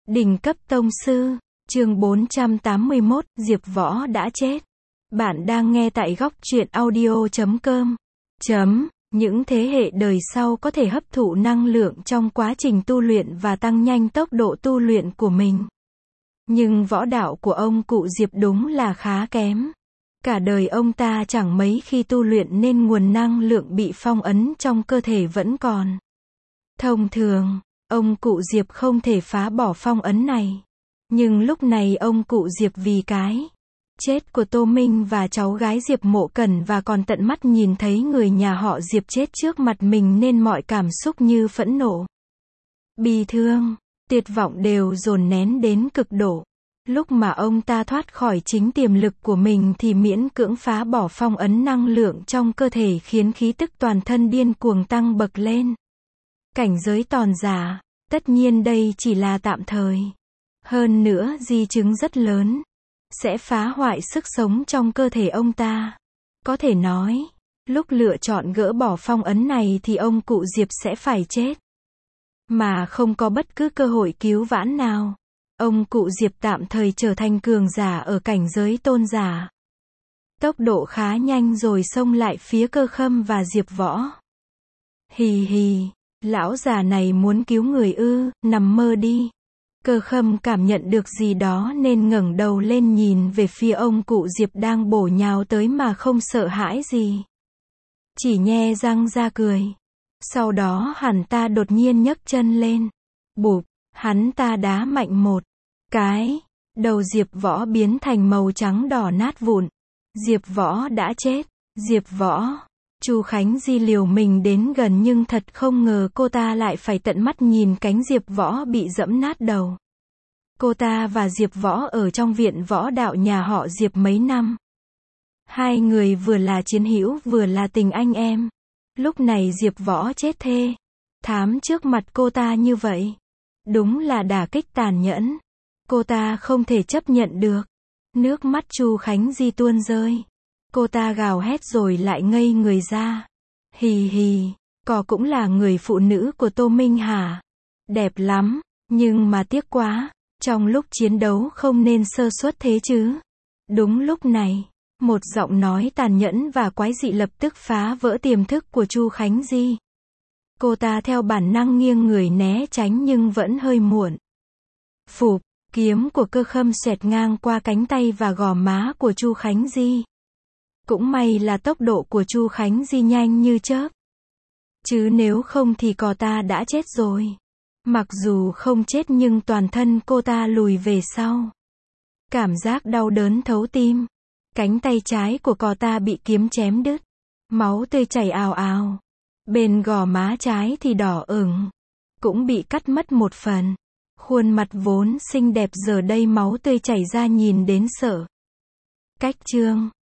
Đỉnh cấp tông sư, chương 481, Diệp Võ đã chết. Bạn đang nghe tại góc truyện audio.com. Những thế hệ đời sau có thể hấp thụ năng lượng trong quá trình tu luyện và tăng nhanh tốc độ tu luyện của mình. Nhưng võ đạo của ông cụ Diệp đúng là khá kém. Cả đời ông ta chẳng mấy khi tu luyện nên nguồn năng lượng bị phong ấn trong cơ thể vẫn còn. Thông thường, ông cụ Diệp không thể phá bỏ phong ấn này. Nhưng lúc này ông cụ Diệp vì cái chết của Tô Minh và cháu gái Diệp Mộ Cẩn và còn tận mắt nhìn thấy người nhà họ Diệp chết trước mặt mình nên mọi cảm xúc như phẫn nộ, bi thương, tuyệt vọng đều dồn nén đến cực độ. Lúc mà ông ta thoát khỏi chính tiềm lực của mình thì miễn cưỡng phá bỏ phong ấn năng lượng trong cơ thể khiến khí tức toàn thân điên cuồng tăng bậc lên. Cảnh giới tòn giả, tất nhiên đây chỉ là tạm thời. Hơn nữa di chứng rất lớn, sẽ phá hoại sức sống trong cơ thể ông ta. Có thể nói, lúc lựa chọn gỡ bỏ phong ấn này thì ông cụ Diệp sẽ phải chết. Mà không có bất cứ cơ hội cứu vãn nào. Ông cụ Diệp tạm thời trở thành cường giả ở cảnh giới tôn giả. Tốc độ khá nhanh rồi xông lại phía Cơ Khâm và Diệp Võ. Hì hì, lão già này muốn cứu người ư, nằm mơ đi. Cơ Khâm cảm nhận được gì đó nên ngẩng đầu lên nhìn về phía ông cụ Diệp đang bổ nhào tới mà không sợ hãi gì. Chỉ nhe răng ra cười. Sau đó hắn ta đột nhiên nhấc chân lên. Bụp, hắn ta đá mạnh một cái. Đầu Diệp Võ biến thành màu trắng đỏ nát vụn. Diệp Võ đã chết. Diệp Võ. Chu Khánh Di liều mình đến gần nhưng thật không ngờ cô ta lại phải tận mắt nhìn cánh Diệp Võ bị giẫm nát đầu. Cô ta và Diệp Võ ở trong viện võ đạo nhà họ Diệp mấy năm. Hai người vừa là chiến hữu vừa là tình anh em. Lúc này Diệp Võ chết thê thảm trước mặt cô ta như vậy. Đúng là đả kích tàn nhẫn. Cô ta không thể chấp nhận được. Nước mắt Chu Khánh Di tuôn rơi. Cô ta gào hét rồi lại ngây người ra. Hì hì, cò cũng là người phụ nữ của Tô Minh hả? Đẹp lắm, nhưng mà tiếc quá, trong lúc chiến đấu không nên sơ suất thế chứ. Đúng lúc này, một giọng nói tàn nhẫn và quái dị lập tức phá vỡ tiềm thức của Chu Khánh Di. Cô ta theo bản năng nghiêng người né tránh nhưng vẫn hơi muộn. Phụp, kiếm của Cơ Khâm xoẹt ngang qua cánh tay và gò má của Chu Khánh Di. Cũng may là tốc độ của Chu Khánh Di nhanh như chớp. Chứ nếu không thì cò ta đã chết rồi. Mặc dù không chết nhưng toàn thân cô ta lùi về sau. Cảm giác đau đớn thấu tim. Cánh tay trái của cò ta bị kiếm chém đứt. Máu tươi chảy ào ào. Bên gò má trái thì đỏ ửng. Cũng bị cắt mất một phần. Khuôn mặt vốn xinh đẹp giờ đây máu tươi chảy ra nhìn đến sợ. Cách chương